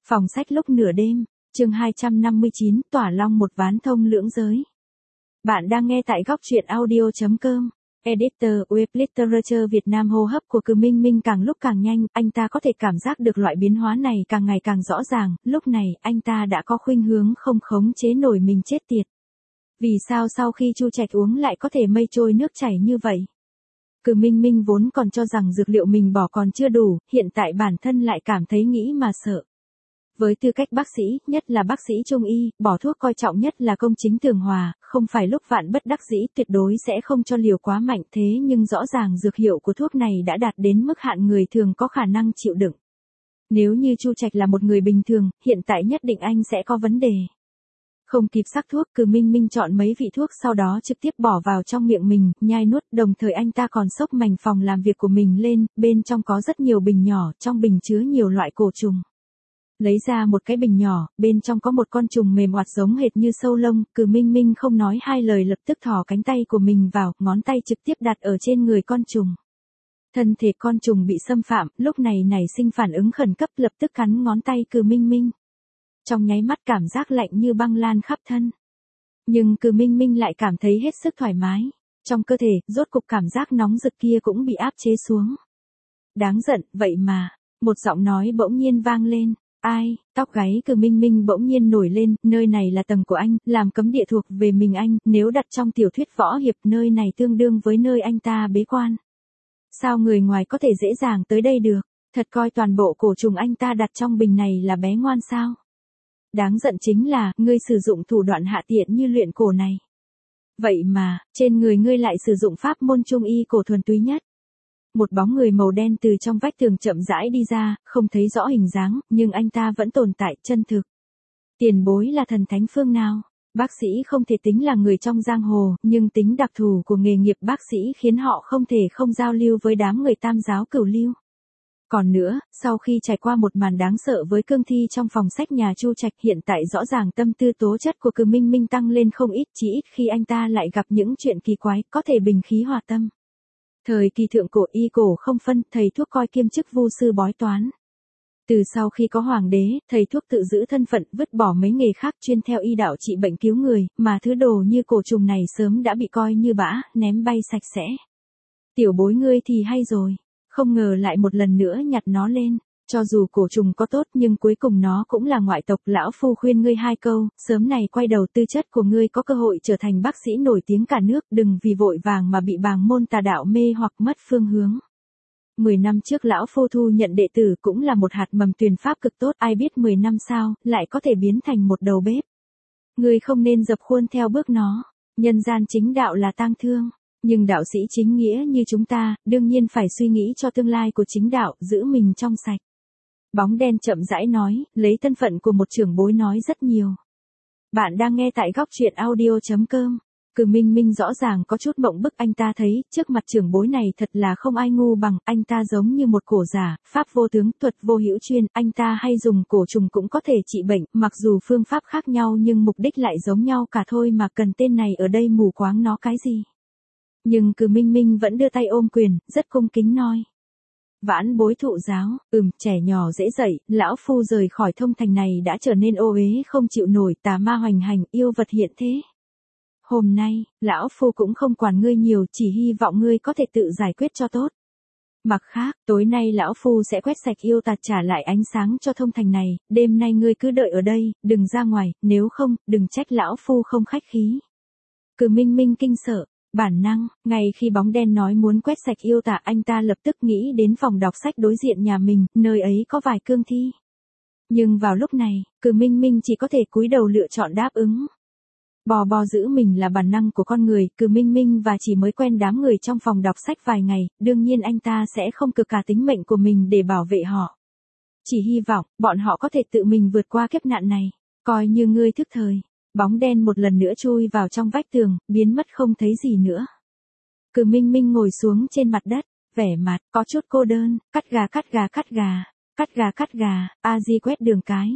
Phòng sách lúc nửa đêm, chương 259, tỏa long một ván thông lưỡng giới. Bạn đang nghe tại góc truyện audio.com. Editor Web Literature Việt Nam. Hô hấp của Cừ Minh Minh càng lúc càng nhanh, anh ta có thể cảm giác được loại biến hóa này càng ngày càng rõ ràng, lúc này anh ta đã có khuynh hướng không khống chế nổi mình chết tiệt. Vì sao sau khi Chu Trạch uống lại có thể mây trôi nước chảy như vậy? Cừ Minh Minh vốn còn cho rằng dược liệu mình bỏ còn chưa đủ, hiện tại bản thân lại cảm thấy nghĩ mà sợ. Với tư cách bác sĩ, nhất là bác sĩ trung y, bỏ thuốc coi trọng nhất là công chính tường hòa, không phải lúc vạn bất đắc dĩ tuyệt đối sẽ không cho liều quá mạnh, thế nhưng rõ ràng dược hiệu của thuốc này đã đạt đến mức hạn người thường có khả năng chịu đựng. Nếu như Chu Trạch là một người bình thường, hiện tại nhất định anh sẽ có vấn đề. Không kịp sắc thuốc, Cừ Minh Minh chọn mấy vị thuốc sau đó trực tiếp bỏ vào trong miệng mình, nhai nuốt, đồng thời anh ta còn xốc mảnh phòng làm việc của mình lên, bên trong có rất nhiều bình nhỏ, trong bình chứa nhiều loại cổ trùng. Lấy ra một cái bình nhỏ, bên trong có một con trùng mềm oạt giống hệt như sâu lông, Cừ Minh Minh không nói hai lời lập tức thò cánh tay của mình vào, ngón tay trực tiếp đặt ở trên người con trùng. Thân thể con trùng bị xâm phạm, lúc này nảy sinh phản ứng khẩn cấp lập tức cắn ngón tay Cừ Minh Minh. Trong nháy mắt cảm giác lạnh như băng lan khắp thân. Nhưng Cừ Minh Minh lại cảm thấy hết sức thoải mái. Trong cơ thể, rốt cục cảm giác nóng rực kia cũng bị áp chế xuống. Đáng giận, vậy mà, một giọng nói bỗng nhiên vang lên. Ai, tóc gáy Cừ Minh Minh bỗng nhiên nổi lên, nơi này là tầng của anh, làm cấm địa thuộc về mình anh, nếu đặt trong tiểu thuyết võ hiệp nơi này tương đương với nơi anh ta bế quan. Sao người ngoài có thể dễ dàng tới đây được, thật coi toàn bộ cổ trùng anh ta đặt trong bình này là bé ngoan sao? Đáng giận chính là, ngươi sử dụng thủ đoạn hạ tiện như luyện cổ này. Vậy mà, trên người ngươi lại sử dụng pháp môn trung y cổ thuần túy nhất. Một bóng người màu đen từ trong vách tường chậm rãi đi ra, không thấy rõ hình dáng, nhưng anh ta vẫn tồn tại, chân thực. Tiền bối là thần thánh phương nào? Bác sĩ không thể tính là người trong giang hồ, nhưng tính đặc thù của nghề nghiệp bác sĩ khiến họ không thể không giao lưu với đám người tam giáo cửu lưu. Còn nữa, sau khi trải qua một màn đáng sợ với cương thi trong phòng sách nhà Chu Trạch, hiện tại rõ ràng tâm tư tố chất của Cừ Minh Minh tăng lên không ít, chỉ ít khi anh ta lại gặp những chuyện kỳ quái, có thể bình khí hòa tâm. Thời kỳ thượng cổ y cổ không phân, thầy thuốc coi kiêm chức vu sư bói toán. Từ sau khi có hoàng đế, thầy thuốc tự giữ thân phận, vứt bỏ mấy nghề khác chuyên theo y đạo trị bệnh cứu người, mà thứ đồ như cổ trùng này sớm đã bị coi như bã, ném bay sạch sẽ. Tiểu bối ngươi thì hay rồi. Không ngờ lại một lần nữa nhặt nó lên, cho dù cổ trùng có tốt nhưng cuối cùng nó cũng là ngoại tộc, lão phu khuyên ngươi hai câu, sớm này quay đầu tư chất của ngươi có cơ hội trở thành bác sĩ nổi tiếng cả nước, đừng vì vội vàng mà bị bàng môn tà đạo mê hoặc mất phương hướng. 10 năm trước lão phu thu nhận đệ tử cũng là một hạt mầm tuyển pháp cực tốt, ai biết 10 năm sau, lại có thể biến thành một đầu bếp. Ngươi không nên dập khuôn theo bước nó, nhân gian chính đạo là tang thương. Nhưng đạo sĩ chính nghĩa như chúng ta, đương nhiên phải suy nghĩ cho tương lai của chính đạo, giữ mình trong sạch. Bóng đen chậm rãi nói, lấy thân phận của một trưởng bối nói rất nhiều. Bạn đang nghe tại góc truyện audio.com. Cừ Minh Minh rõ ràng có chút mộng bức, anh ta thấy, trước mặt trưởng bối này thật là không ai ngu bằng, anh ta giống như một cổ giả, pháp vô tướng, thuật vô hữu chuyên, anh ta hay dùng cổ trùng cũng có thể trị bệnh, mặc dù phương pháp khác nhau nhưng mục đích lại giống nhau cả thôi mà cần tên này ở đây mù quáng nó cái gì. Nhưng Cừ Minh Minh vẫn đưa tay ôm quyền, rất cung kính nói. Vãn bối thụ giáo, trẻ nhỏ dễ dậy, lão phu rời khỏi thông thành này đã trở nên ô uế không chịu nổi, tà ma hoành hành, yêu vật hiện thế. Hôm nay, lão phu cũng không quản ngươi nhiều, chỉ hy vọng ngươi có thể tự giải quyết cho tốt. Mặt khác, tối nay lão phu sẽ quét sạch yêu tà trả lại ánh sáng cho thông thành này, đêm nay ngươi cứ đợi ở đây, đừng ra ngoài, nếu không, đừng trách lão phu không khách khí. Cừ Minh Minh kinh sợ. Bản năng, ngay khi bóng đen nói muốn quét sạch yêu tà, anh ta lập tức nghĩ đến phòng đọc sách đối diện nhà mình, nơi ấy có vài cương thi. Nhưng vào lúc này, Cừ Minh Minh chỉ có thể cúi đầu lựa chọn đáp ứng. Bò giữ mình là bản năng của con người, Cừ Minh Minh và chỉ mới quen đám người trong phòng đọc sách vài ngày, đương nhiên anh ta sẽ không cực cả tính mệnh của mình để bảo vệ họ. Chỉ hy vọng, bọn họ có thể tự mình vượt qua kiếp nạn này, coi như ngươi thức thời. Bóng đen một lần nữa chui vào trong vách tường, biến mất không thấy gì nữa. Cừ Minh Minh ngồi xuống trên mặt đất, vẻ mặt có chút cô đơn, cắt gà, a di quét đường cái,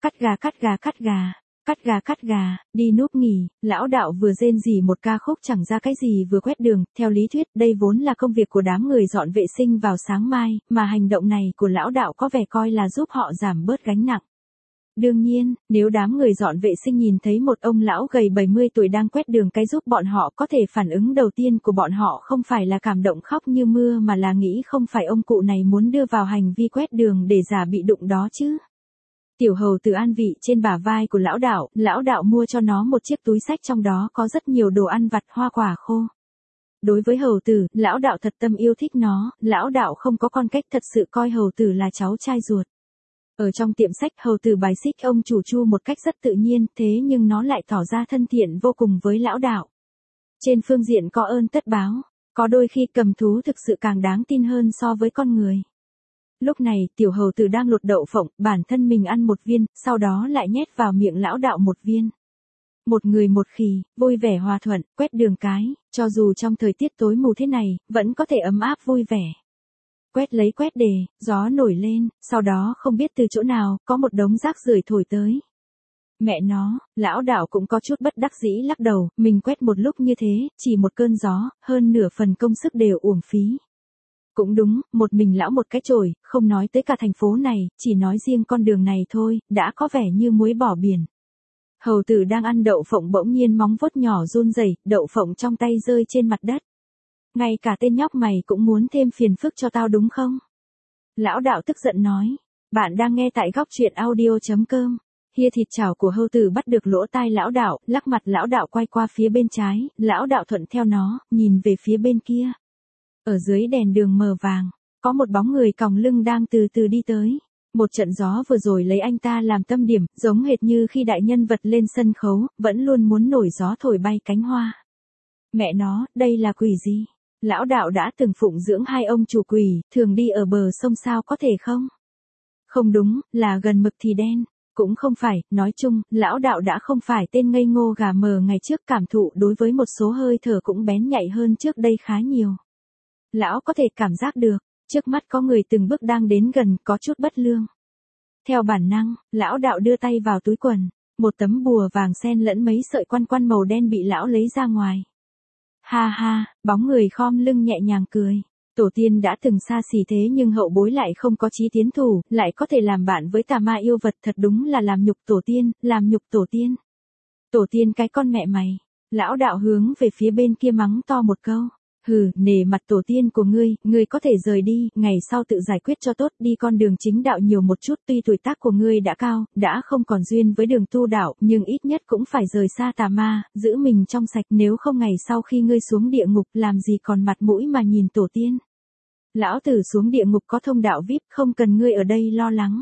cắt gà, đi núp nghỉ, lão đạo vừa rên rỉ một ca khúc chẳng ra cái gì vừa quét đường, theo lý thuyết đây vốn là công việc của đám người dọn vệ sinh vào sáng mai, mà hành động này của lão đạo có vẻ coi là giúp họ giảm bớt gánh nặng. Đương nhiên, nếu đám người dọn vệ sinh nhìn thấy một ông lão gầy 70 tuổi đang quét đường cái giúp bọn họ, có thể phản ứng đầu tiên của bọn họ không phải là cảm động khóc như mưa mà là nghĩ không phải ông cụ này muốn đưa vào hành vi quét đường để giả bị đụng đó chứ. Tiểu hầu tử an vị trên bả vai của lão đạo mua cho nó một chiếc túi xách trong đó có rất nhiều đồ ăn vặt hoa quả khô. Đối với hầu tử, lão đạo thật tâm yêu thích nó, lão đạo không có con cách thật sự coi hầu tử là cháu trai ruột. Ở trong tiệm sách hầu tử bài xích ông chủ Chu một cách rất tự nhiên, thế nhưng nó lại tỏ ra thân thiện vô cùng với lão đạo. Trên phương diện có ơn tất báo, có đôi khi cầm thú thực sự càng đáng tin hơn so với con người. Lúc này, tiểu hầu tử đang lột đậu phộng, bản thân mình ăn một viên, sau đó lại nhét vào miệng lão đạo một viên. Một người một khì, vui vẻ hòa thuận, quét đường cái, cho dù trong thời tiết tối mù thế này, vẫn có thể ấm áp vui vẻ. Quét lấy quét đề, gió nổi lên, sau đó không biết từ chỗ nào, có một đống rác rưởi thổi tới. Mẹ nó, lão đạo cũng có chút bất đắc dĩ lắc đầu, mình quét một lúc như thế, chỉ một cơn gió, hơn nửa phần công sức đều uổng phí. Cũng đúng, một mình lão một cái chổi, không nói tới cả thành phố này, chỉ nói riêng con đường này thôi, đã có vẻ như muối bỏ biển. Hầu tử đang ăn đậu phộng bỗng nhiên móng vuốt nhỏ run rẩy, đậu phộng trong tay rơi trên mặt đất. Ngay cả tên nhóc mày cũng muốn thêm phiền phức cho tao đúng không? Lão đạo tức giận nói. Bạn đang nghe tại góc truyện audio.com. Hia thịt chảo của hầu tử bắt được lỗ tai lão đạo, lắc mặt lão đạo quay qua phía bên trái, lão đạo thuận theo nó, nhìn về phía bên kia. Ở dưới đèn đường mờ vàng, có một bóng người còng lưng đang từ từ đi tới. Một trận gió vừa rồi lấy anh ta làm tâm điểm, giống hệt như khi đại nhân vật lên sân khấu, vẫn luôn muốn nổi gió thổi bay cánh hoa. Mẹ nó, đây là quỷ gì? Lão đạo đã từng phụng dưỡng hai ông chủ quỷ, thường đi ở bờ sông sao có thể không? Không đúng, là gần mực thì đen. Cũng không phải, nói chung, lão đạo đã không phải tên ngây ngô gà mờ ngày trước, cảm thụ đối với một số hơi thở cũng bén nhạy hơn trước đây khá nhiều. Lão có thể cảm giác được, trước mắt có người từng bước đang đến gần, có chút bất lương. Theo bản năng, lão đạo đưa tay vào túi quần, một tấm bùa vàng xen lẫn mấy sợi quan quan màu đen bị lão lấy ra ngoài. Ha ha, bóng người khom lưng nhẹ nhàng cười. Tổ tiên đã từng xa xỉ thế nhưng hậu bối lại không có chí tiến thủ, lại có thể làm bạn với tà ma yêu vật, thật đúng là làm nhục tổ tiên, làm nhục tổ tiên. Tổ tiên cái con mẹ mày. Lão đạo hướng về phía bên kia mắng to một câu. Hừ, nể mặt tổ tiên của ngươi có thể rời đi, ngày sau tự giải quyết cho tốt, đi con đường chính đạo nhiều một chút, tuy tuổi tác của ngươi đã cao, đã không còn duyên với đường tu đạo, nhưng ít nhất cũng phải rời xa tà ma, giữ mình trong sạch, nếu không ngày sau khi ngươi xuống địa ngục, làm gì còn mặt mũi mà nhìn tổ tiên. Lão tử xuống địa ngục có thông đạo VIP, không cần ngươi ở đây lo lắng.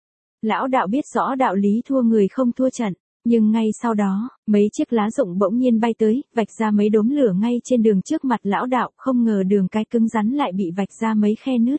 Lão đạo biết rõ đạo lý thua người không thua trận. Nhưng ngay sau đó, mấy chiếc lá rụng bỗng nhiên bay tới, vạch ra mấy đốm lửa ngay trên đường trước mặt lão đạo, không ngờ đường cái cứng rắn lại bị vạch ra mấy khe nứt.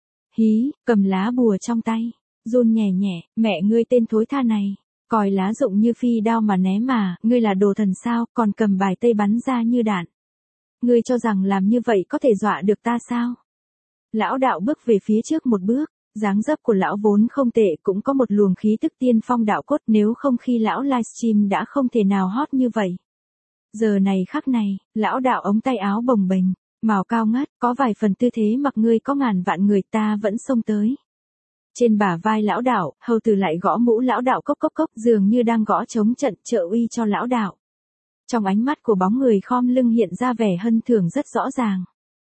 Hí, cầm lá bùa trong tay, run nhẹ nhẹ, mẹ ngươi tên thối tha này, coi lá rụng như phi đao mà ném mà, ngươi là đồ thần sao, còn cầm bài tây bắn ra như đạn. Ngươi cho rằng làm như vậy có thể dọa được ta sao? Lão đạo bước về phía trước một bước. Dáng dấp của lão vốn không tệ, cũng có một luồng khí tức tiên phong đạo cốt, nếu không khi lão livestream đã không thể nào hot như vậy. Giờ này khắc này, lão đạo ống tay áo bồng bềnh, màu cao ngất, có vài phần tư thế mặc ngươi có ngàn vạn người ta vẫn xông tới. Trên bả vai lão đạo, hầu tử lại gõ mũ lão đạo cốc cốc cốc, dường như đang gõ chống trận trợ uy cho lão đạo. Trong ánh mắt của bóng người khom lưng hiện ra vẻ hân thưởng rất rõ ràng.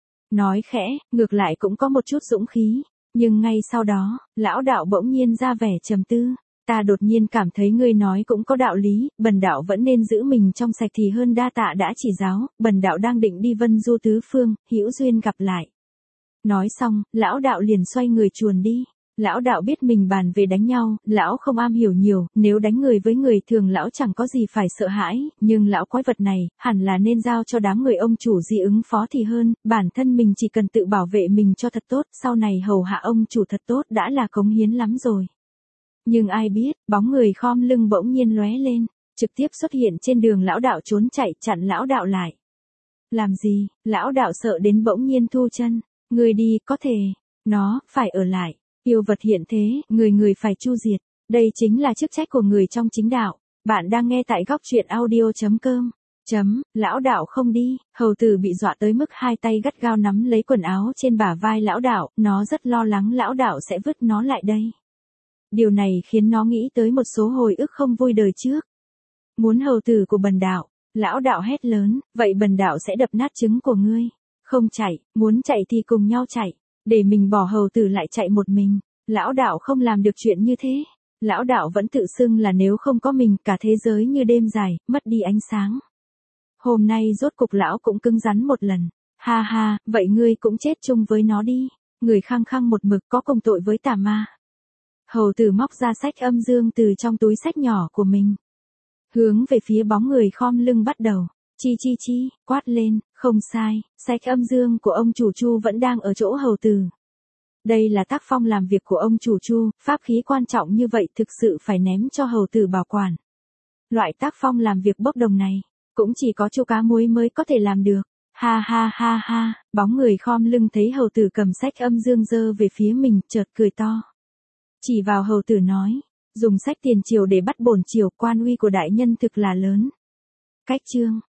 Nói khẽ, ngược lại cũng có một chút dũng khí. Nhưng ngay sau đó, lão đạo bỗng nhiên ra vẻ trầm tư. Ta đột nhiên cảm thấy ngươi nói cũng có đạo lý, bần đạo vẫn nên giữ mình trong sạch thì hơn, đa tạ đã chỉ giáo, bần đạo đang định đi vân du tứ phương, hữu duyên gặp lại. Nói xong, lão đạo liền xoay người chuồn đi. Lão đạo biết mình bàn về đánh nhau, lão không am hiểu nhiều, nếu đánh người với người thường lão chẳng có gì phải sợ hãi, nhưng lão quái vật này, hẳn là nên giao cho đám người ông chủ gì ứng phó thì hơn, bản thân mình chỉ cần tự bảo vệ mình cho thật tốt, sau này hầu hạ ông chủ thật tốt đã là cống hiến lắm rồi. Nhưng ai biết, bóng người khom lưng bỗng nhiên lóe lên, trực tiếp xuất hiện trên đường, lão đạo trốn chạy, chặn lão đạo lại. Làm gì? Lão đạo sợ đến bỗng nhiên thu chân. Người đi, có thể. Nó, phải ở lại. Yêu vật hiện thế, người phải chu diệt. Đây chính là chức trách của người trong chính đạo. Bạn đang nghe tại góc truyện audio.com. Lão đạo không đi, hầu tử bị dọa tới mức hai tay gắt gao nắm lấy quần áo trên bả vai lão đạo, nó rất lo lắng lão đạo sẽ vứt nó lại đây. Điều này khiến nó nghĩ tới một số hồi ức không vui đời trước. Muốn hầu tử của bần đạo, lão đạo hét lớn, vậy bần đạo sẽ đập nát trứng của ngươi. Không chạy, muốn chạy thì cùng nhau chạy, để mình bỏ hầu tử lại chạy một mình. Lão đạo không làm được chuyện như thế. Lão đạo vẫn tự xưng là nếu không có mình cả thế giới như đêm dài, mất đi ánh sáng. Hôm nay rốt cục lão cũng cứng rắn một lần. Ha ha, vậy ngươi cũng chết chung với nó đi. Người khăng khăng một mực có cùng tội với tà ma. Hầu tử móc ra sách âm dương từ trong túi sách nhỏ của mình. Hướng về phía bóng người khom lưng bắt đầu. Chi chi chi, quát lên, không sai, sách âm dương của ông chủ Chu vẫn đang ở chỗ hầu tử. Đây là tác phong làm việc của ông chủ Chu, pháp khí quan trọng như vậy thực sự phải ném cho hầu tử bảo quản. Loại tác phong làm việc bốc đồng này, cũng chỉ có Chu Cá Muối mới có thể làm được. Ha ha ha ha, bóng người khom lưng thấy hầu tử cầm sách âm dương giơ về phía mình, chợt cười to. Chỉ vào hầu tử nói, dùng sách tiền triều để bắt bổn triều, quan uy của đại nhân thực là lớn. Cách chương